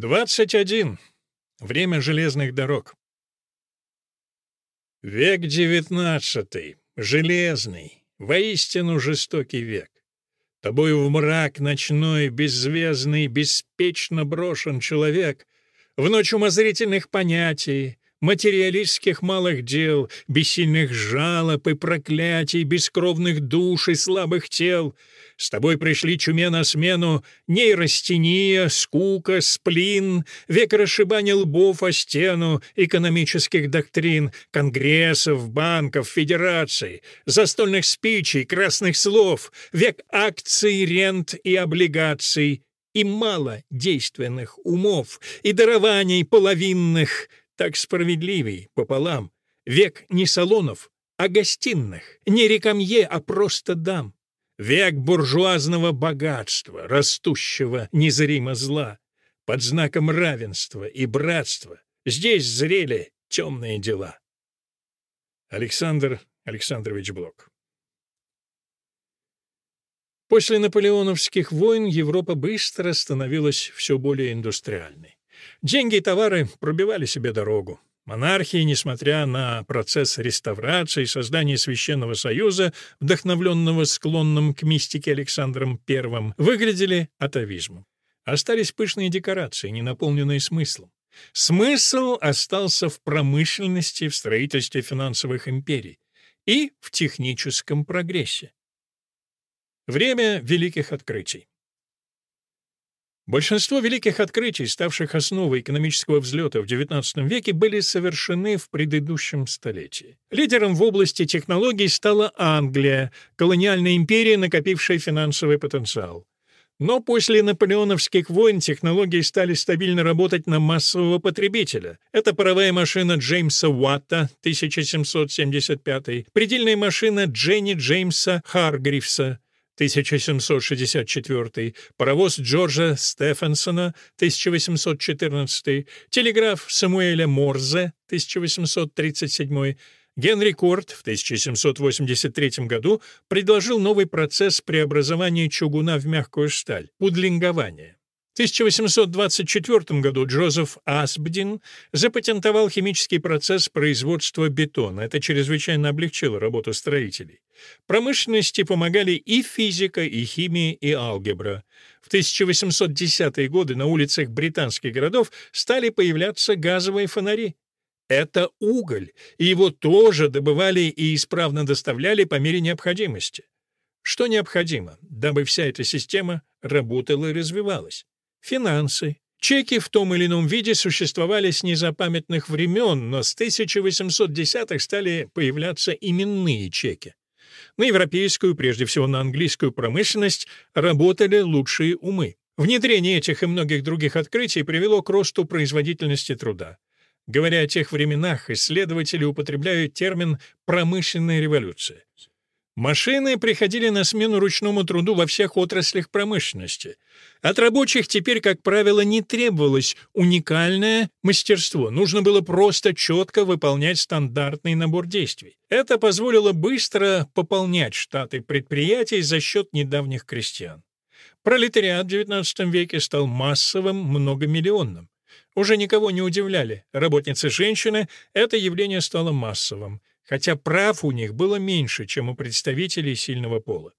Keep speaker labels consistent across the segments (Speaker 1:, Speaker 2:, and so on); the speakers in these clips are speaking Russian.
Speaker 1: 21. Время железных дорог. Век XIX, железный, воистину жестокий век. Тобою в мрак ночной, беззвездный, беспечно брошен человек, в ночь умозрительных понятий, материалистских малых дел, бессильных жалоб и проклятий, бескровных душ и слабых тел. С тобой пришли чуме на смену нейрастения, скука, сплин, век расшибания лбов о стену, экономических доктрин, конгрессов, банков, федераций, застольных спичей, красных слов, век акций, рент и облигаций, и мало действенных умов, и дарований половинных, так справедливей пополам. Век не салонов, а гостиных, не рекамье, а просто дам. Век буржуазного богатства, растущего незримо зла. Под знаком равенства и братства здесь зрели темные дела. Александр Александрович Блок. После наполеоновских войн Европа быстро становилась все более индустриальной. Деньги и товары пробивали себе дорогу. Монархии, несмотря на процесс реставрации и создания Священного Союза, вдохновленного склонным к мистике Александром I, выглядели атавизмом. Остались пышные декорации, не наполненные смыслом. Смысл остался в промышленности, в строительстве финансовых империй и в техническом прогрессе. Время великих открытий. Большинство великих открытий, ставших основой экономического взлета в XIX веке, были совершены в предыдущем столетии. Лидером в области технологий стала Англия, колониальная империя, накопившая финансовый потенциал. Но после наполеоновских войн технологии стали стабильно работать на массового потребителя. Это паровая машина Джеймса Уатта, 1775, предельная машина Дженни Джеймса Харгривса, 1764, паровоз Джорджа Стефенсона, 1814, телеграф Самуэля Морзе, 1837, Генри Корт в 1783 году предложил новый процесс преобразования чугуна в мягкую сталь — пудлингование. В 1824 году Джозеф Асбдин запатентовал химический процесс производства бетона. Это чрезвычайно облегчило работу строителей. Промышленности помогали и физика, и химия, и алгебра. В 1810-е годы на улицах британских городов стали появляться газовые фонари. Это уголь, и его тоже добывали и исправно доставляли по мере необходимости. Что необходимо, дабы вся эта система работала и развивалась? Финансы. Чеки в том или ином виде существовали с незапамятных времен, но с 1810-х стали появляться именные чеки. На европейскую, прежде всего на английскую промышленность, работали лучшие умы. Внедрение этих и многих других открытий привело к росту производительности труда. Говоря о тех временах, исследователи употребляют термин «промышленная революция». Машины приходили на смену ручному труду во всех отраслях промышленности. От рабочих теперь, как правило, не требовалось уникальное мастерство, нужно было просто четко выполнять стандартный набор действий. Это позволило быстро пополнять штаты предприятий за счет недавних крестьян. Пролетариат в XIX веке стал массовым, многомиллионным. Уже никого не удивляли. Работницы-женщины — это явление стало массовым, хотя прав у них было меньше, чем у представителей сильного пола.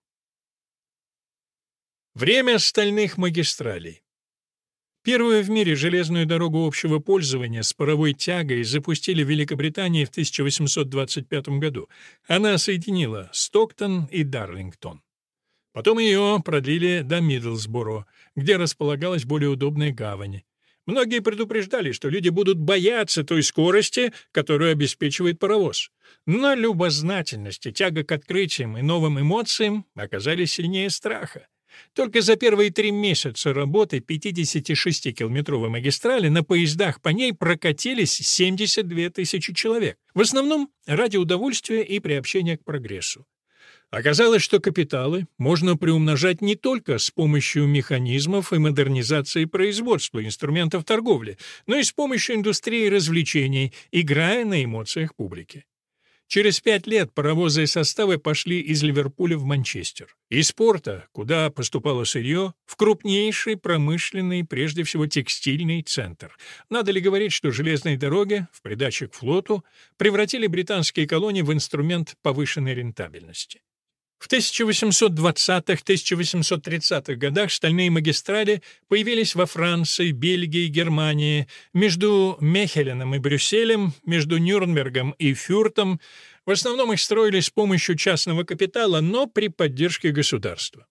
Speaker 1: Время стальных магистралей. Первую в мире железную дорогу общего пользования с паровой тягой запустили в Великобритании в 1825 году. Она соединила Стоктон и Дарлингтон. Потом ее продлили до Мидлсборо, где располагалась более удобная гавань. Многие предупреждали, что люди будут бояться той скорости, которую обеспечивает паровоз. Но любознательность и тяга к открытиям и новым эмоциям оказались сильнее страха. Только за первые 3 месяца работы 56-километровой магистрали на поездах по ней прокатились 72 тысячи человек. В основном ради удовольствия и приобщения к прогрессу. Оказалось, что капиталы можно приумножать не только с помощью механизмов и модернизации производства, инструментов торговли, но и с помощью индустрии развлечений, играя на эмоциях публики. Через 5 лет паровозы и составы пошли из Ливерпуля в Манчестер. Из порта, куда поступало сырье, в крупнейший промышленный, прежде всего текстильный центр. Надо ли говорить, что железные дороги, в придачу к флоту, превратили британские колонии в инструмент повышенной рентабельности. В 1820-1830-х годах стальные магистрали появились во Франции, Бельгии, Германии, между Мехеленом и Брюсселем, между Нюрнбергом и Фюртом. В основном их строили с помощью частного капитала, но при поддержке государства.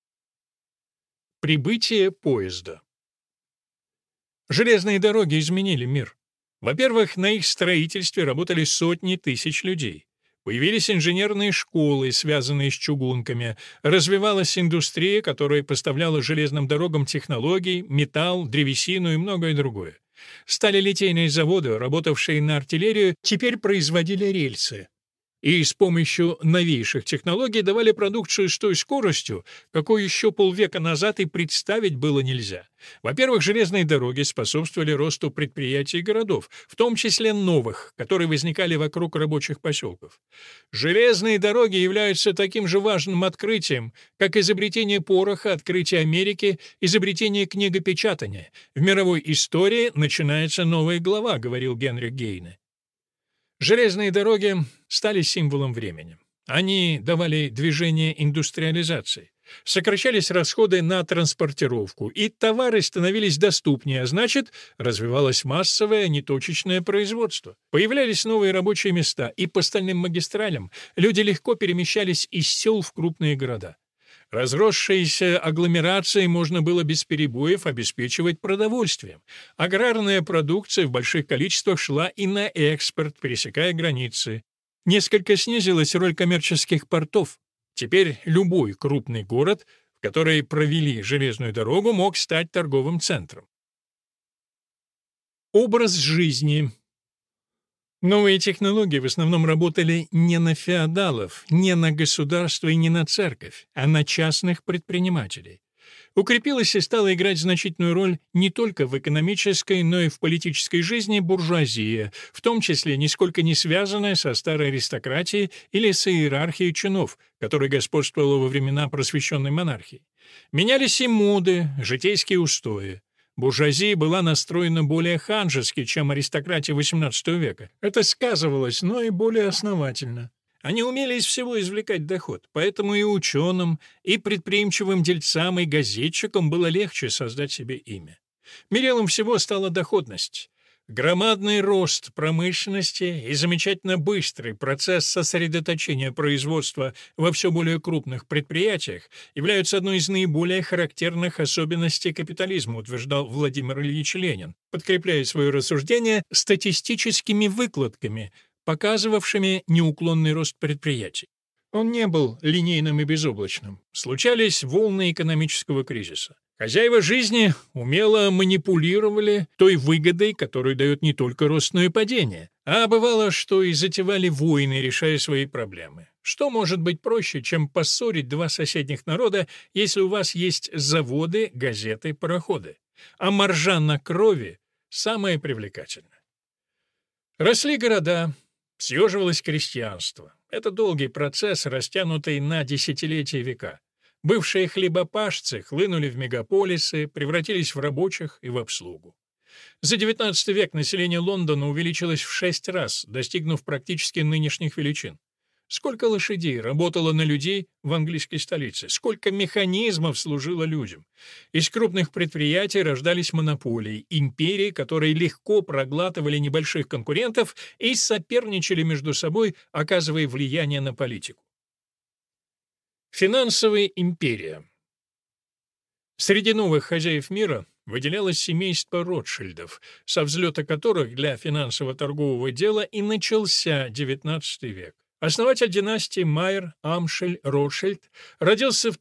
Speaker 1: Прибытие поезда. Железные дороги изменили мир. Во-первых, на их строительстве работали сотни тысяч людей. Появились инженерные школы, связанные с чугунками, развивалась индустрия, которая поставляла железным дорогам технологии, металл, древесину и многое другое. Стали литейные заводы, работавшие на артиллерию, теперь производили рельсы. И с помощью новейших технологий давали продукцию с той скоростью, какой еще полвека назад и представить было нельзя. Во-первых, железные дороги способствовали росту предприятий и городов, в том числе новых, которые возникали вокруг рабочих поселков. Железные дороги являются таким же важным открытием, как изобретение пороха, открытие Америки, изобретение книгопечатания. В мировой истории начинается новая глава, говорил Генрих Гейне. Железные дороги стали символом времени. Они давали движение индустриализации. Сокращались расходы на транспортировку, и товары становились доступнее, а значит, развивалось массовое неточечное производство. Появлялись новые рабочие места, и по стальным магистралям люди легко перемещались из сел в крупные города. Разросшиеся агломерации можно было без перебоев обеспечивать продовольствием. Аграрная продукция в больших количествах шла и на экспорт, пересекая границы. Несколько снизилась роль коммерческих портов. Теперь любой крупный город, в который провели железную дорогу, мог стать торговым центром. Образ жизни. Новые технологии в основном работали не на феодалов, не на государство и не на церковь, а на частных предпринимателей. Укрепилась и стала играть значительную роль не только в экономической, но и в политической жизни буржуазия, в том числе нисколько не связанная со старой аристократией или с иерархией чинов, которая господствовала во времена просвещенной монархии. Менялись и моды, житейские устои. Буржуазия была настроена более ханжески, чем аристократия XVIII века. Это сказывалось, но и более основательно. Они умели из всего извлекать доход, поэтому и ученым, и предприимчивым дельцам, и газетчикам было легче создать себе имя. Мерилом всего стала доходность. Громадный рост промышленности и замечательно быстрый процесс сосредоточения производства во все более крупных предприятиях являются одной из наиболее характерных особенностей капитализма, утверждал Владимир Ильич Ленин, подкрепляя свое рассуждение статистическими выкладками, показывавшими неуклонный рост предприятий. Он не был линейным и безоблачным. Случались волны экономического кризиса. Хозяева жизни умело манипулировали той выгодой, которую дает не только рост, но и падение. А бывало, что и затевали войны, решая свои проблемы. Что может быть проще, чем поссорить два соседних народа, если у вас есть заводы, газеты, пароходы? А маржа на крови самое привлекательное. Росли города, съеживалось крестьянство. Это долгий процесс, растянутый на десятилетия и века. Бывшие хлебопашцы хлынули в мегаполисы, превратились в рабочих и в обслугу. За XIX век население Лондона увеличилось в 6 раз, достигнув практически нынешних величин. Сколько лошадей работало на людей в английской столице, сколько механизмов служило людям. Из крупных предприятий рождались монополии, империи, которые легко проглатывали небольших конкурентов и соперничали между собой, оказывая влияние на политику. Финансовая империя. Среди новых хозяев мира выделялось семейство Ротшильдов, со взлета которых для финансово-торгового дела и начался XIX век. Основатель династии Майер Амшель Ротшильд родился в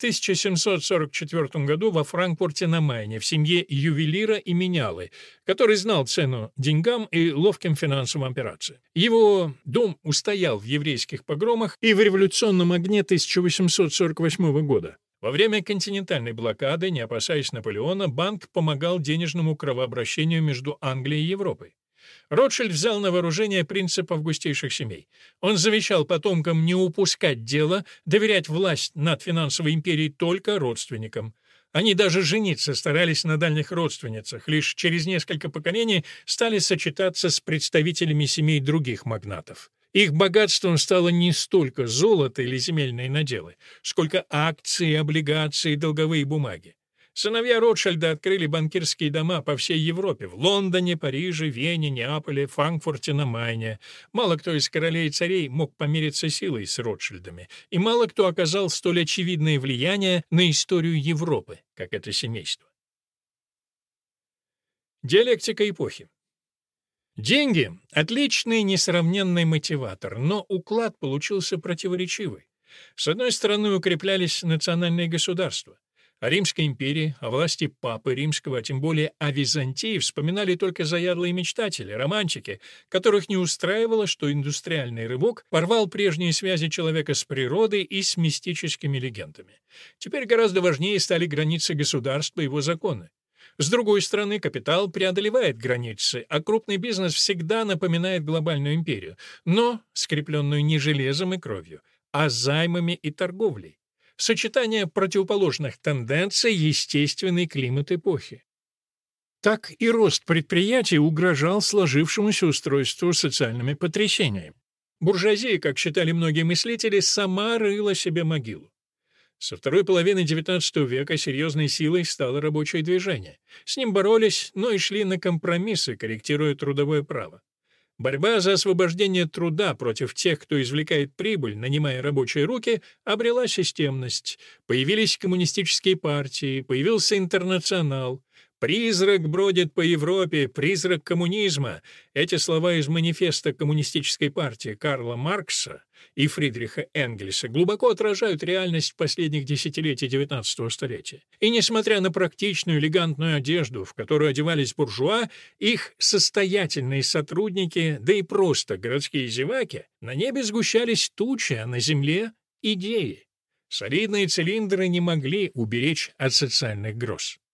Speaker 1: 1744 году во Франкфурте на Майне в семье ювелира и менялы, который знал цену деньгам и ловким финансовым операциям. Его дом устоял в еврейских погромах и в революционном огне 1848 года. Во время континентальной блокады, не опасаясь Наполеона, банк помогал денежному кровообращению между Англией и Европой. Ротшильд взял на вооружение принцип августейших семей. Он завещал потомкам не упускать дело, доверять власть над финансовой империей только родственникам. Они даже жениться старались на дальних родственницах, лишь через несколько поколений стали сочетаться с представителями семей других магнатов. Их богатством стало не столько золото или земельные наделы, сколько акции, облигации, долговые бумаги. Сыновья Ротшильда открыли банкирские дома по всей Европе — в Лондоне, Париже, Вене, Неаполе, Франкфурте на Майне. Мало кто из королей и царей мог помериться силой с Ротшильдами, и мало кто оказал столь очевидное влияние на историю Европы, как это семейство. Диалектика эпохи. Деньги — отличный несравненный мотиватор, но уклад получился противоречивый. С одной стороны, укреплялись национальные государства. О Римской империи, о власти Папы Римского, а тем более о Византии вспоминали только заядлые мечтатели, романтики, которых не устраивало, что индустриальный рывок порвал прежние связи человека с природой и с мистическими легендами. Теперь гораздо важнее стали границы государства и его законы. С другой стороны, капитал преодолевает границы, а крупный бизнес всегда напоминает глобальную империю, но скрепленную не железом и кровью, а займами и торговлей. Сочетание противоположных тенденций — естественный климат эпохи. Так и рост предприятий угрожал сложившемуся устройству социальными потрясениями. Буржуазия, как считали многие мыслители, сама рыла себе могилу. Со второй половины XIX века серьезной силой стало рабочее движение. С ним боролись, но и шли на компромиссы, корректируя трудовое право. Борьба за освобождение труда против тех, кто извлекает прибыль, нанимая рабочие руки, обрела системность. Появились коммунистические партии, появился интернационал. «Призрак бродит по Европе, призрак коммунизма». Эти слова из манифеста Коммунистической партии Карла Маркса и Фридриха Энгельса глубоко отражают реальность последних десятилетий XIX столетия. И несмотря на практичную элегантную одежду, в которую одевались буржуа, их состоятельные сотрудники, да и просто городские зеваки, на небе сгущались тучи, а на земле — идеи. Солидные цилиндры не могли уберечь от социальных гроз.